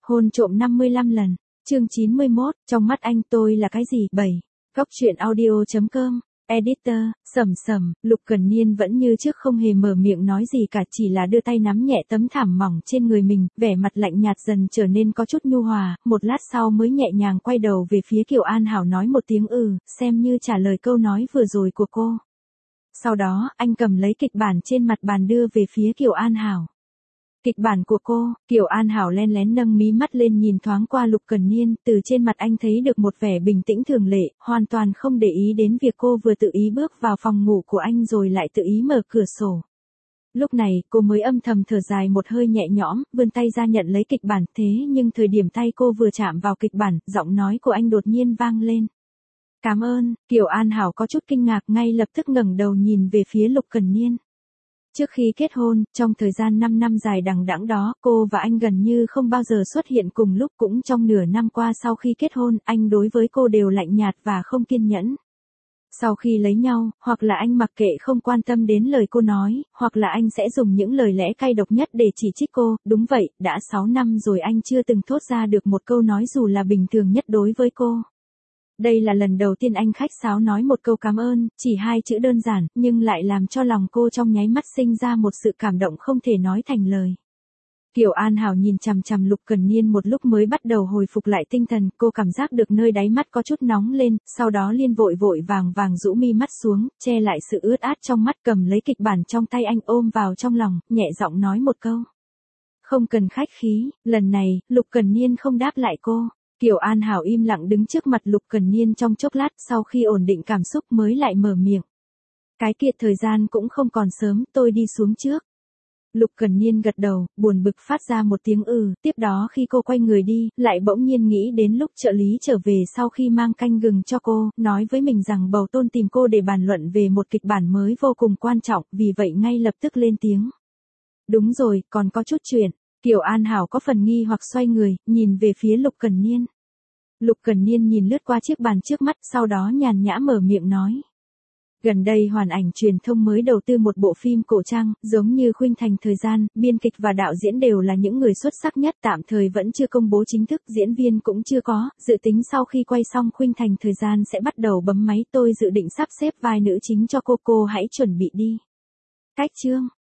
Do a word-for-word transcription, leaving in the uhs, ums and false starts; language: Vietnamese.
Hôn trộm năm mươi lăm lần. Chương chín mươi mốt, trong mắt anh tôi là cái gì? bảy. Góc truyện audio chấm com. Editor, Sầm Sầm, Lục Cần Niên vẫn như trước không hề mở miệng nói gì cả, chỉ là đưa tay nắm nhẹ tấm thảm mỏng trên người mình, vẻ mặt lạnh nhạt dần trở nên có chút nhu hòa, một lát sau mới nhẹ nhàng quay đầu về phía Kiều An Hảo nói một tiếng ừ, xem như trả lời câu nói vừa rồi của cô. Sau đó, anh cầm lấy kịch bản trên mặt bàn đưa về phía Kiều An Hảo. Kịch bản của cô, Kiều An Hảo len lén nâng mí mắt lên nhìn thoáng qua Lục Cần Niên, từ trên mặt anh thấy được một vẻ bình tĩnh thường lệ, hoàn toàn không để ý đến việc cô vừa tự ý bước vào phòng ngủ của anh rồi lại tự ý mở cửa sổ. Lúc này, cô mới âm thầm thở dài một hơi nhẹ nhõm, vươn tay ra nhận lấy kịch bản, thế nhưng thời điểm tay cô vừa chạm vào kịch bản, giọng nói của anh đột nhiên vang lên. Cảm ơn, Kiều An Hảo có chút kinh ngạc ngay lập tức ngẩng đầu nhìn về phía Lục Cần Niên. Trước khi kết hôn, trong thời gian năm năm dài đằng đẵng đó, cô và anh gần như không bao giờ xuất hiện cùng lúc, cũng trong nửa năm qua sau khi kết hôn, anh đối với cô đều lạnh nhạt và không kiên nhẫn. Sau khi lấy nhau, hoặc là anh mặc kệ không quan tâm đến lời cô nói, hoặc là anh sẽ dùng những lời lẽ cay độc nhất để chỉ trích cô, đúng vậy, đã sáu năm rồi anh chưa từng thốt ra được một câu nói dù là bình thường nhất đối với cô. Đây là lần đầu tiên anh khách sáo nói một câu cảm ơn, chỉ hai chữ đơn giản, nhưng lại làm cho lòng cô trong nháy mắt sinh ra một sự cảm động không thể nói thành lời. Kiều An Hảo nhìn chằm chằm Lục Cần Niên một lúc mới bắt đầu hồi phục lại tinh thần, cô cảm giác được nơi đáy mắt có chút nóng lên, sau đó liên vội vội vàng vàng rũ mi mắt xuống, che lại sự ướt át trong mắt, cầm lấy kịch bản trong tay anh ôm vào trong lòng, nhẹ giọng nói một câu. Không cần khách khí, lần này, Lục Cần Niên không đáp lại cô. Kiều An Hảo im lặng đứng trước mặt Lục Cần Niên trong chốc lát, sau khi ổn định cảm xúc mới lại mở miệng. Cái kia thời gian cũng không còn sớm, tôi đi xuống trước. Lục Cần Niên gật đầu, buồn bực phát ra một tiếng ừ, tiếp đó khi cô quay người đi, lại bỗng nhiên nghĩ đến lúc trợ lý trở về sau khi mang canh gừng cho cô, nói với mình rằng Bầu Tôn tìm cô để bàn luận về một kịch bản mới vô cùng quan trọng, vì vậy ngay lập tức lên tiếng. Đúng rồi, còn có chút chuyện. Kiều An Hảo có phần nghi hoặc xoay người, nhìn về phía Lục Cần Niên. Lục Cần Niên nhìn lướt qua chiếc bàn trước mắt, sau đó nhàn nhã mở miệng nói. Gần đây Hoàn Ảnh Truyền thông mới đầu tư một bộ phim cổ trang, giống như Khuynh Thành Thời Gian, biên kịch và đạo diễn đều là những người xuất sắc nhất, tạm thời vẫn chưa công bố chính thức, diễn viên cũng chưa có, dự tính sau khi quay xong Khuynh Thành Thời Gian sẽ bắt đầu bấm máy, tôi dự định sắp xếp vai nữ chính cho cô, cô hãy chuẩn bị đi. Cách chương.